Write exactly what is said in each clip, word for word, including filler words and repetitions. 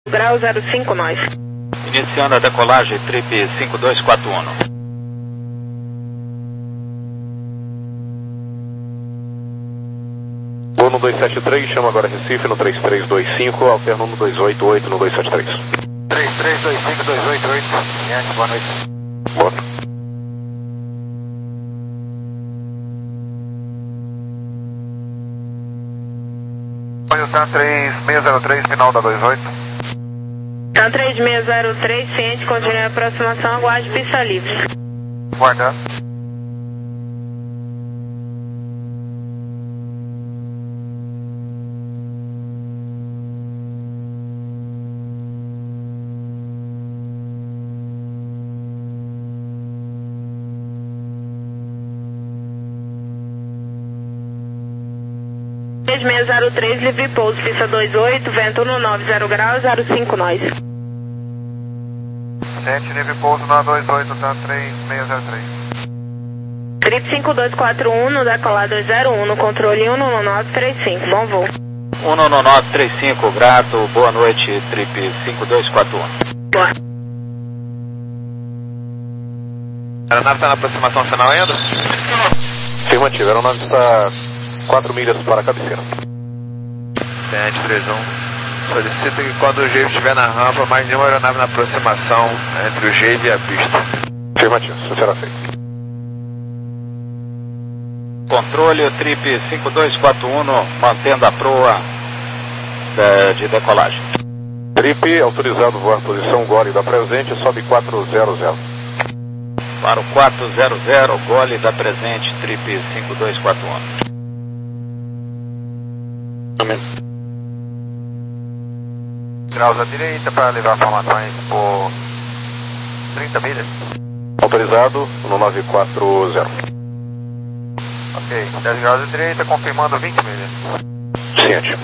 Grau zero cinco nós. Iniciando a decolagem, trip cinco dois quatro um. Voo no dois sete três, chama agora Recife no três três dois cinco, alterno no dois oito oito no dois sete três. três três dois cinco, dois oito oito, Gente, boa noite. Boa. Oi, o TAM três seis zero três, final da dois oito. TAM três seis zero três, ciente, continue a aproximação, aguarde pista livre. Guardando. três seis zero três, livre pouso, pista dois oito, vento no nove zero grau, zero cinco nós. Gente, livre pouso na dois oito, TAM três seis zero três. Trip cinco dois quatro um, no decolar dois zero um, no controle um no nove três cinco, bom voo. um no nove três cinco, grato, boa noite, trip cinco dois quatro um. Boa. A aeronave está na aproximação final ainda? Afirmativo, a aeronave está quatro milhas para a cabeceira. Gente, três um. Solicito que quando o G V estiver na rampa, mais nenhuma aeronave na aproximação entre o G V e a pista. Afirmativo, isso será feito. Controle, trip cinco dois quatro um, mantendo a proa de, de decolagem. Trip, autorizado voar posição gole da presente, sobe quatro zero zero. Para o quatro zero zero, gole da presente, trip cinco dois quatro um. Amém. Graus à direita para levar formações por trinta milhas. Autorizado no nove quatro zero. Ok, dez graus à direita, confirmando vinte milhas. Ciente.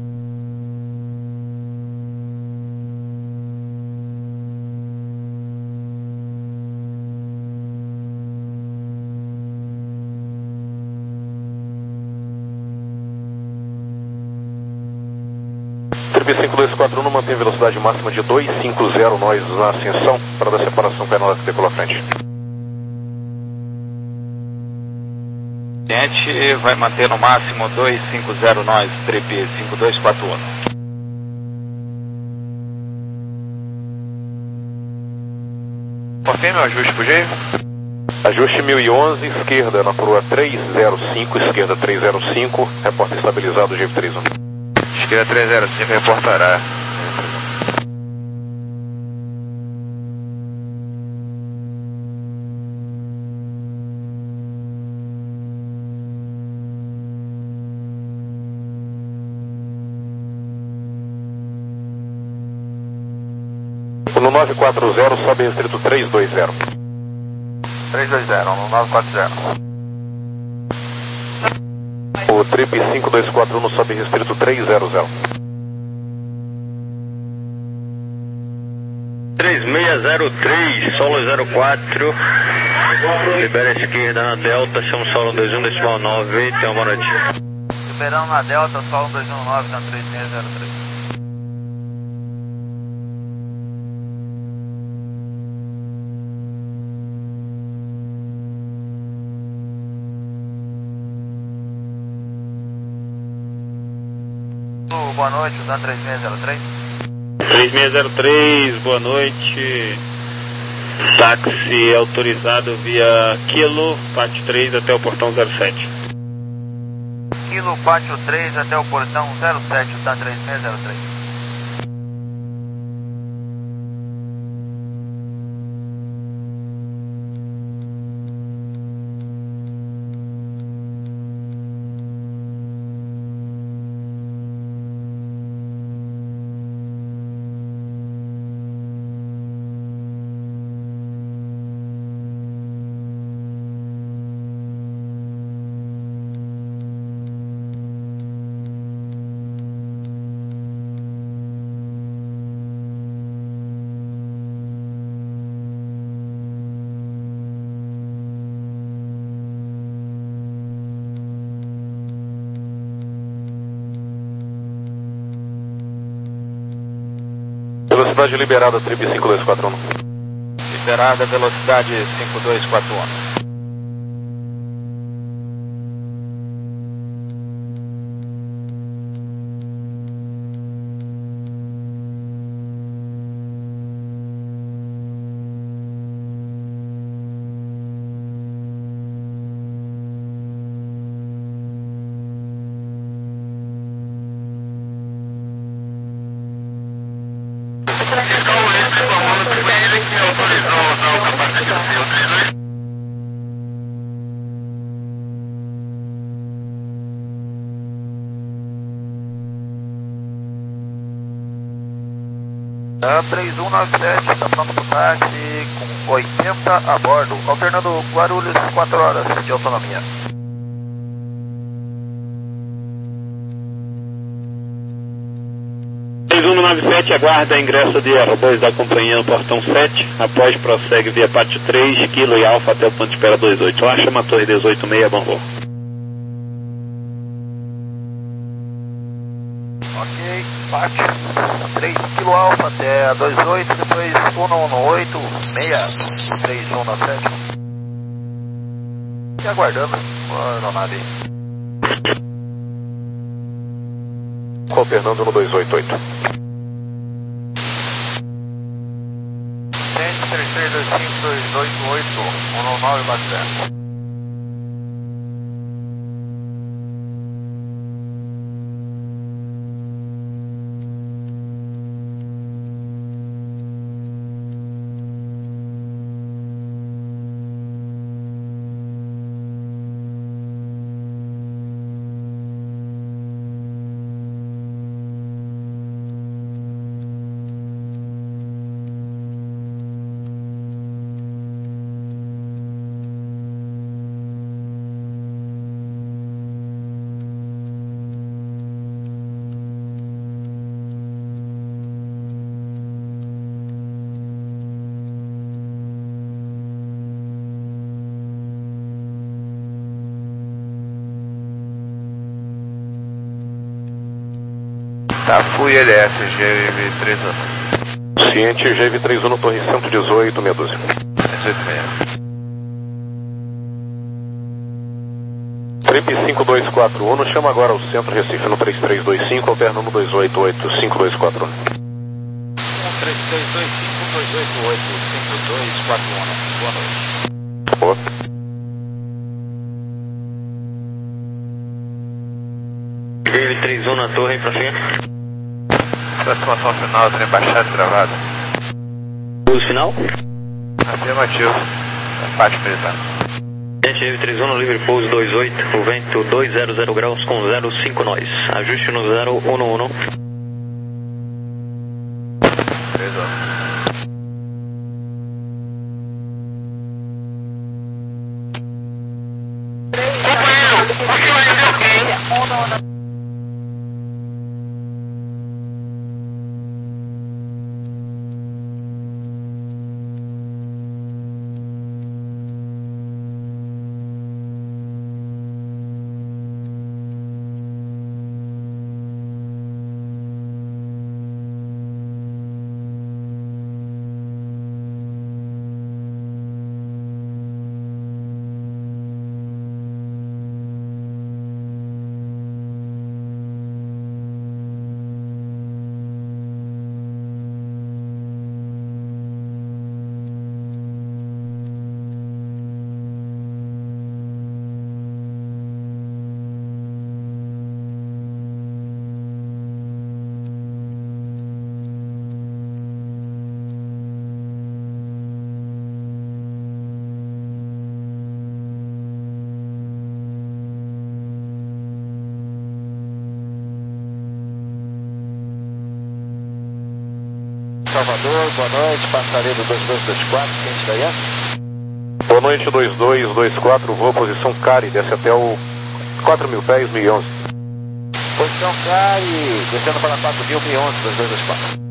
Trip cinco dois quatro um mantém velocidade máxima de dois cinco zero nós na ascensão para dar separação com a aeronave que decola à frente. Gente, vai manter no máximo dois cinco zero nós, trip cinco dois quatro um. Confirme o ajuste pro G? Ajuste mil e onze, esquerda na proa três zero cinco, esquerda três zero cinco, reporta estabilizado G trinta e um. Esquerda três zero cinco reportará. No nove quatro zero, sobe restrito três dois zero. três dois zero, no nove quatro zero. O trip cinco dois quatro um sobe restrito três zero zero. três seis zero três, solo zero quatro, libera a esquerda na Delta, chama solo dois um decimal nove, tenha uma boa noite. Liberando na Delta, solo dois um nove, na três seis zero três. Boa noite, TAM três seis zero três. três seis zero três, boa noite. Táxi autorizado via Kilo, Pátio três até o portão zero sete. Kilo, Pátio três até o portão zero sete, TAM três seis zero três. Velocidade liberada, Trip cinco dois quatro um. Liberada, velocidade cinco dois quatro um. A três um nove sete, está pronto para o táxi com oitenta a bordo, alternando Guarulhos, quatro horas de autonomia. três um nove sete, aguarda ingresso de R dois da companhia no portão sete, após prossegue via pátio três, Kilo e Alfa até o ponto de espera vinte e oito. Lá chama a torre dezoito seis, bom voo. Ok, pátio três Kilo Alfa até a vinte e oito, depois um um oito, seis, três um nove sete. E aguardando a aeronave. Com Fernando no dois oito oito. três três dois cinco dois oito oito, um nove bastante. Tá, fui L S, G V três um. Ciente, G V três um no torre cento e dezoito, meia dúzia. cento e dezoito seis. Trip cinco dois quatro um, chama agora ao centro Recife no três três dois cinco, alterno no dois oito oito, cinco dois quatro um. um três três dois cinco dois oito oito, cinco dois quatro um. Boa noite. Boa. G V três um na torre, prossiga. Aproximação final, trem baixado e travado. Uso final? Afirmativo. Parte militar. G V três um no livre pouso dois oito, o vento duzentos graus com zero cinco nós. Ajuste no zero um um. três um. Salvador, boa noite, passaredo dois dois dois quatro, quem está aí? Boa noite, dois dois dois quatro, voa posição Cari, desce até o quatro mil pés, mil e onze. Posição Cari, descendo para quatro mil, mil e onze, dois dois dois quatro.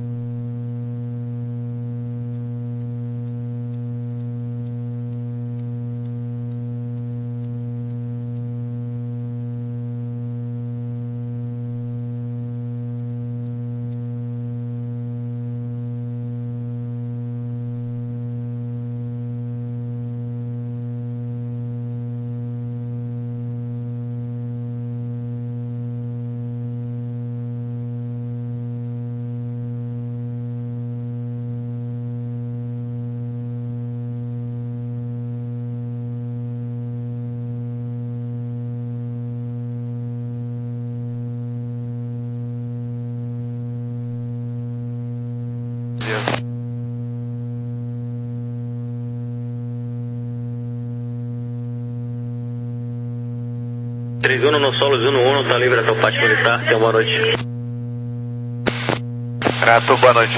certeza. três um no solo, Zuno um, tá livre até o pátio militar. Tenha uma boa noite. Renato, boa noite.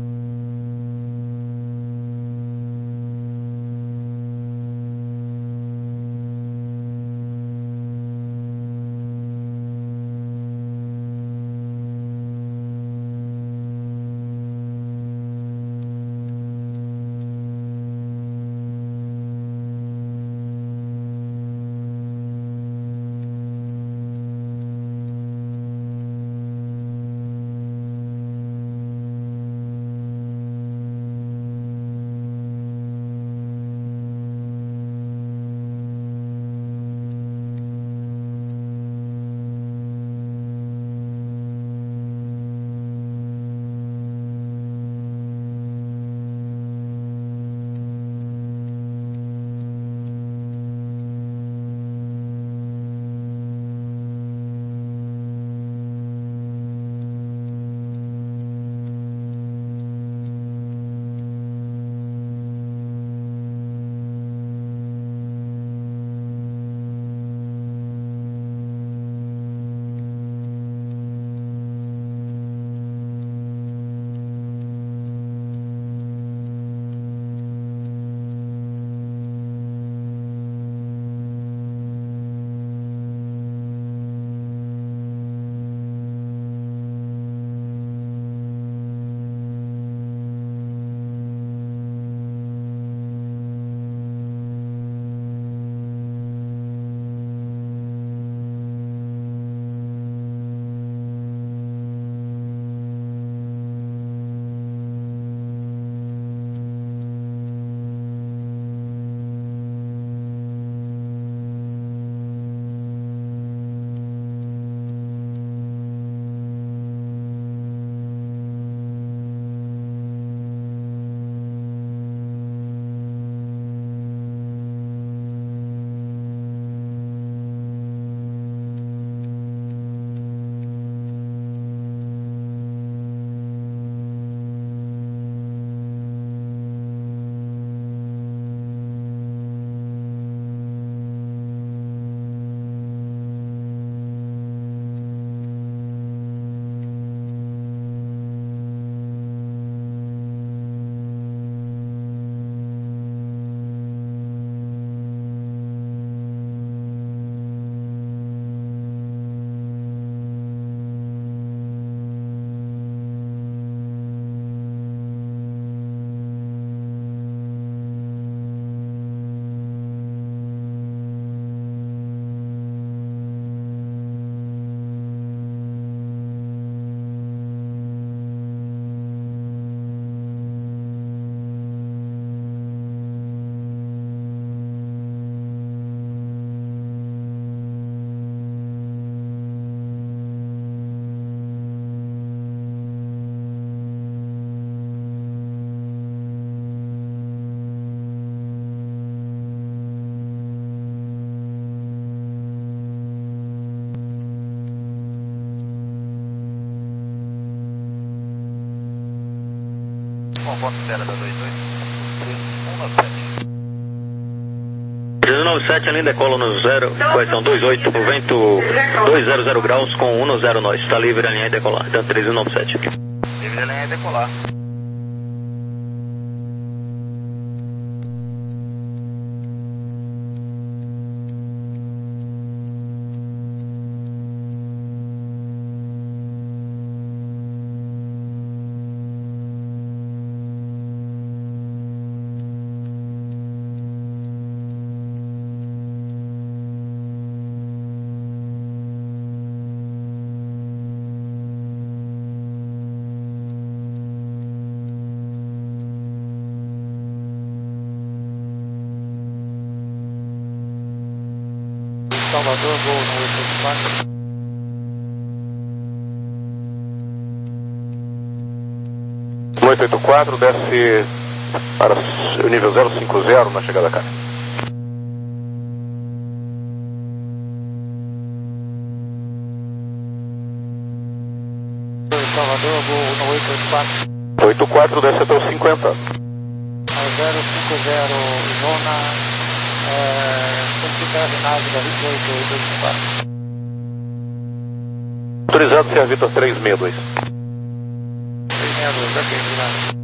Bom, ponto zero da dois oito, três um nove sete. três um nove sete, além decola no zero, correção dois oito, o vento duzentos graus com um no zero nós, está livre a linha e decolar, então três um nove sete. Livre a linha e decolar. Salvador, voo no oito oito quatro. oito oito quatro, desce para o nível zero cinco zero na chegada a cá. Salvador, voo no oito oito quatro. oito quatro, desce até os cinquenta. zero cinco zero, zona, é, centro nave da vinte e oito, dois quatro. Autorizado Sierra Vitor três seis dois. três seis dois, ok, obrigado.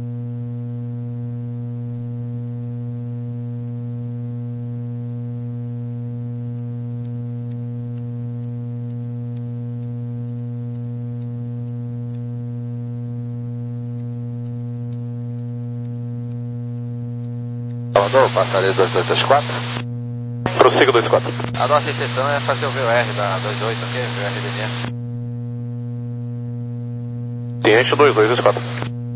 Salvador, passaria dois dois dois quatro. Prossiga dois quatro. A nossa intenção é fazer o V O R da dois oito, ok? V O R D M. Ciente dois dois dois quatro.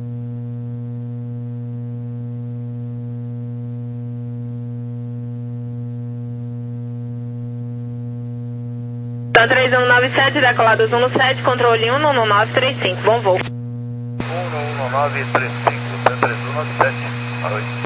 Tá três um nove sete, decolado um sete, controle um um nove três cinco, bom voo. um um nove três cinco, três um nove sete, para oito.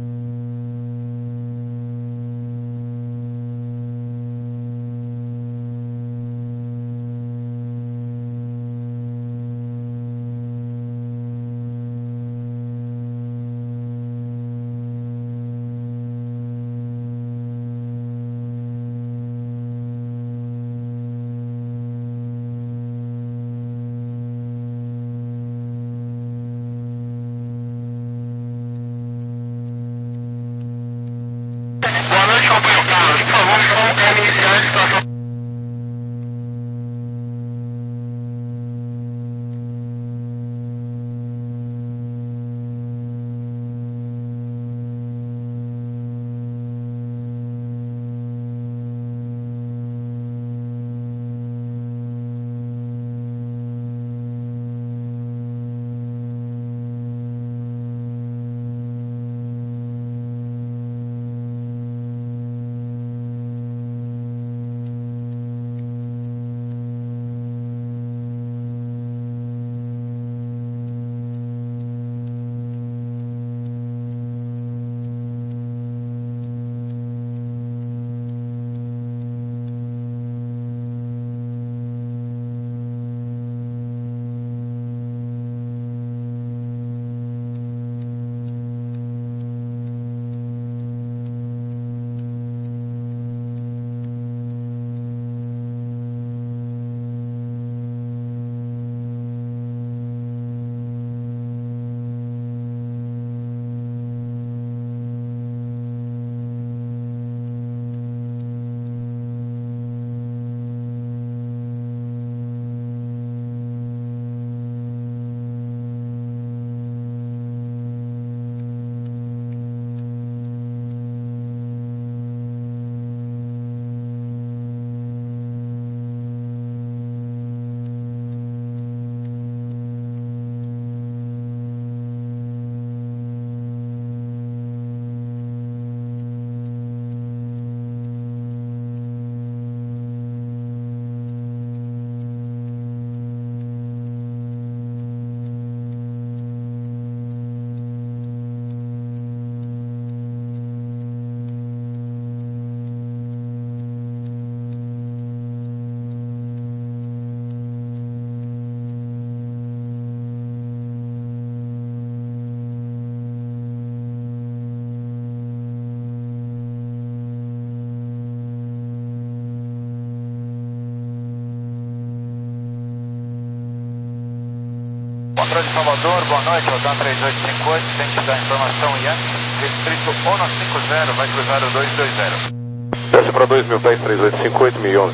Controle de Salvador, boa noite, Rodan três oito cinco oito, sente da informação Yankee, distrito um cinco zero, vai cruzar o dois dois zero. Desce para dois mil pés, três oito cinco oito, mil e onze.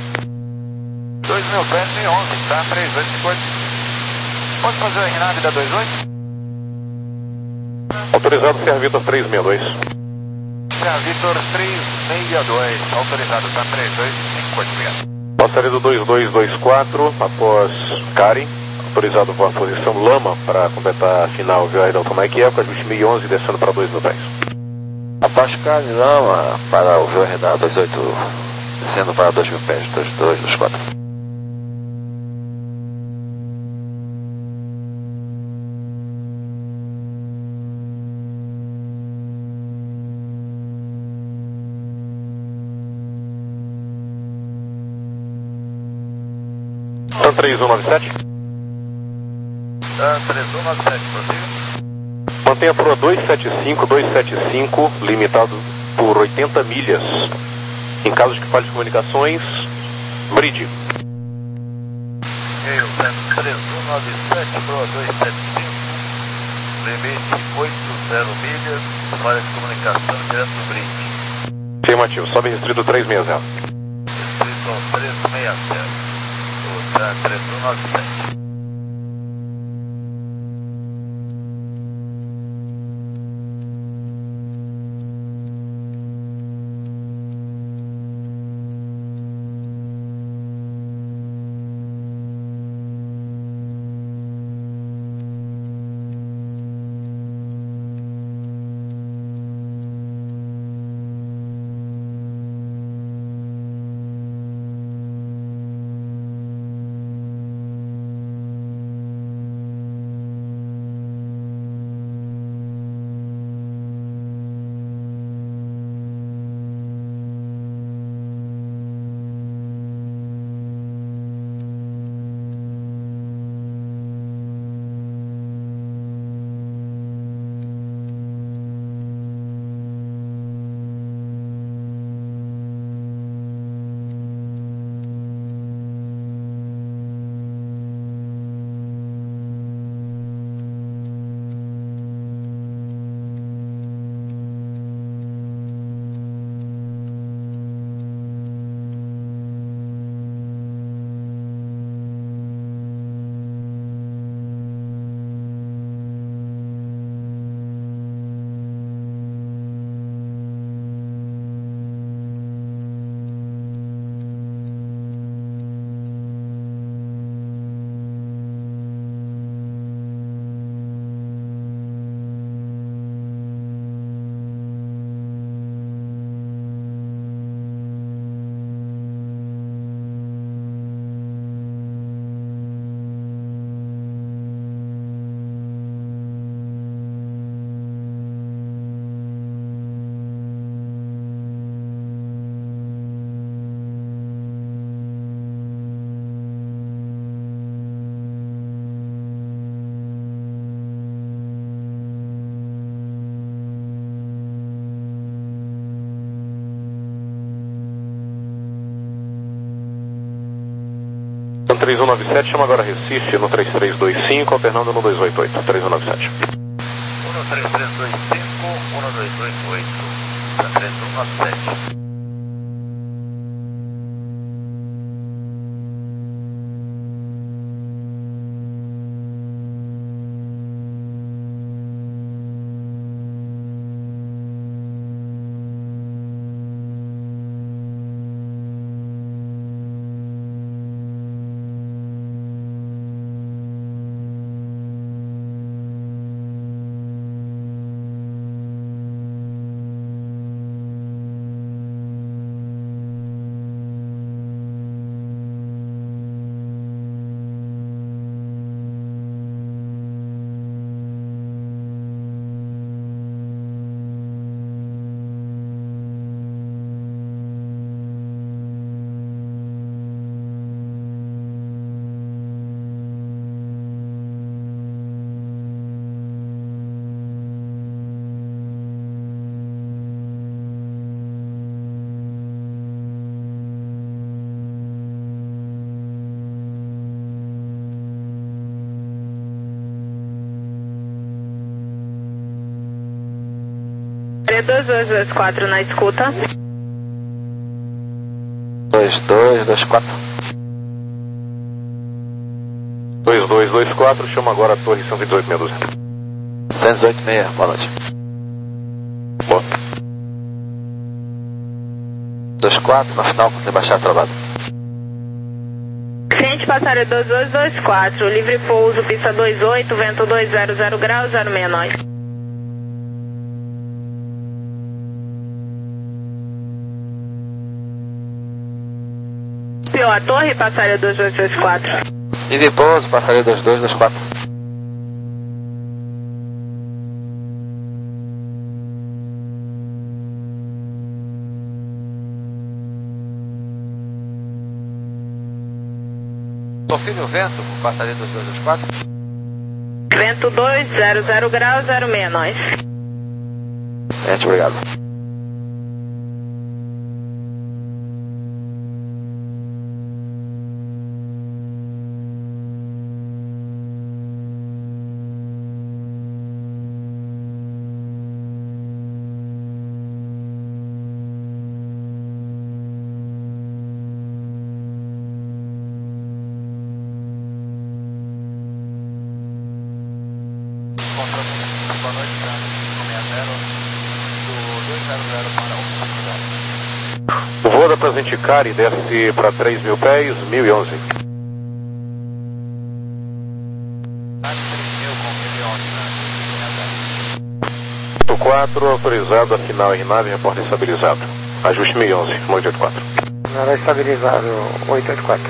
dois mil pés, mil e onze, tá? três oito cinco oito. Pode fazer a RNAV da dois oito? Autorizado Sierra Vitor três seis dois. Sierra Vitor três seis dois, autorizado, tá? três oito cinco oito, obrigado. Passaria do dois dois dois quatro, após Karen. Autorizado para a posição Lama para completar a final V O R da Automaic Eco, ajuste mil e onze, descendo para dois mil pés. Abaixo Karen, Lama, para o V O R da dois oito, descendo para dois mil pés, dois dois dois quatro. três um nove sete. três um nove sete, prossiga. Mantenha a proa dois sete cinco, dois sete cinco, limitado por oitenta milhas. Em caso de que falhe de comunicações, bride. Eu, três um nove sete, proa dois sete cinco, limite oitenta milhas, falha de comunicação direto do brinde. Afirmativo, sobe restrito três seis zero. Restrito três seis zero, o três um nove sete. três um nove sete, chama agora Recife no três três dois cinco, alternando no dois oito oito, três um nove sete. um três três dois cinco, um dois oito oito, três um nove sete. dois dois dois quatro na escuta. dois dois dois quatro. dois dois dois quatro, chama agora a torre cento e dezoito meia dúzia. cento e dezoito meia, boa noite. Boa. dois quatro, na final, quando você baixar travado. Cliente passageiro dois dois dois quatro, livre pouso, pista dois oito, vento dois zero zero graus, zero seis nove. A torre, passageiro dois dois dois quatro. Livre pouso, passageiro dois dois dois quatro. Confirme o vento, passageiro dois dois dois quatro. Vento dois, zero zero graus, zero seis nós. Certo, obrigado. Boa noite, cinco seis zero, do dois zero zero para um. O voo da Presente Cari desce para três mil pés, mil e onze. quatro, autorizado a final em nave, reporte estabilizado. Ajuste mil e onze, oito oito quatro. Nada estabilizado, oito oito quatro.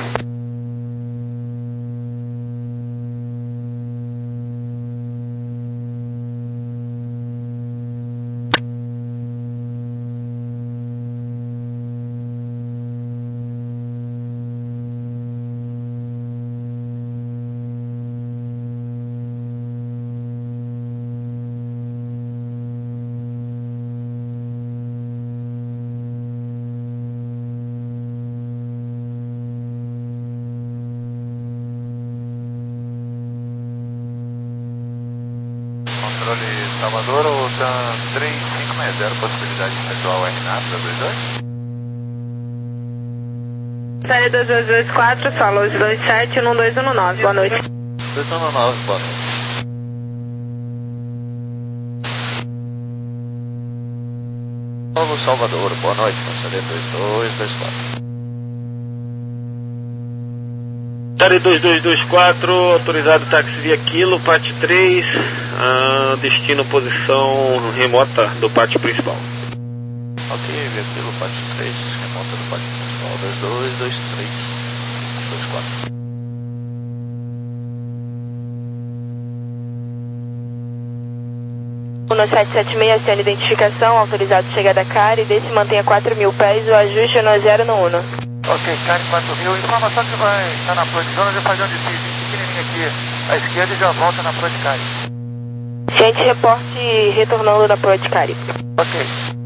Controle Salvador, o TAM três cinco seis zero, possibilidade de pessoal R NAV da dois dois? Série dois dois dois quatro, falou dois sete um dois um nove, boa noite. dois um nove, boa noite. Novo Salvador, boa noite, série dois dois dois quatro. Série dois dois dois quatro, autorizado táxi via Kilo, parte três, ah, destino posição remota do pátio principal. Ok, via Kilo, parte três, remota do pátio principal, dois dois dois três dois quatro. uno sete sete seis, sem identificação, autorizado chegada a Cari, desse mantenha quatro mil pés, o ajuste é no zero no uno. Ok, Cari quatro mil, informação que vai estar na proa de zona, já fazer um desvio pequenininho aqui à esquerda e já volta na proa de Cari. Gente, reporte retornando da proa de Cari. Ok.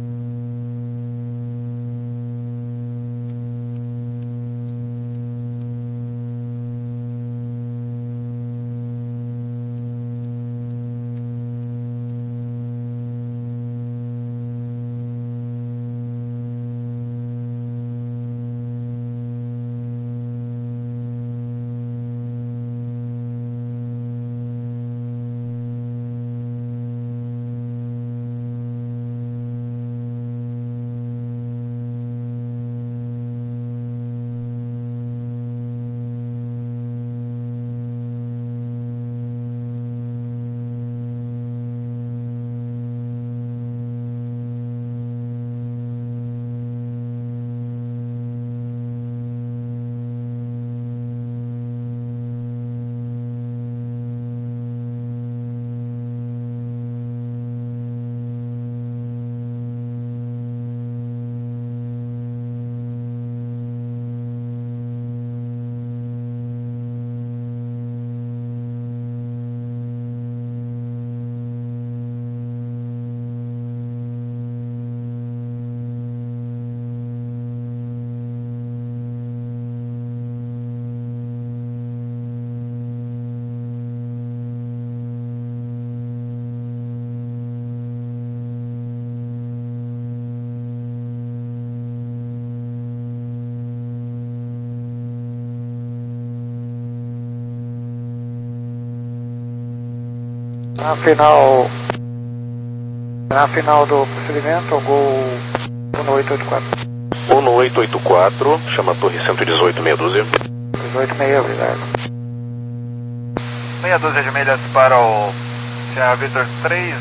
Na final, na final do procedimento, o gol um oito oito quatro. um oito oito quatro, chama a torre cento e dezoito, meia dúzia. dezoito meia, obrigado. Meia dúzia de milhas para o Sierra Victor três.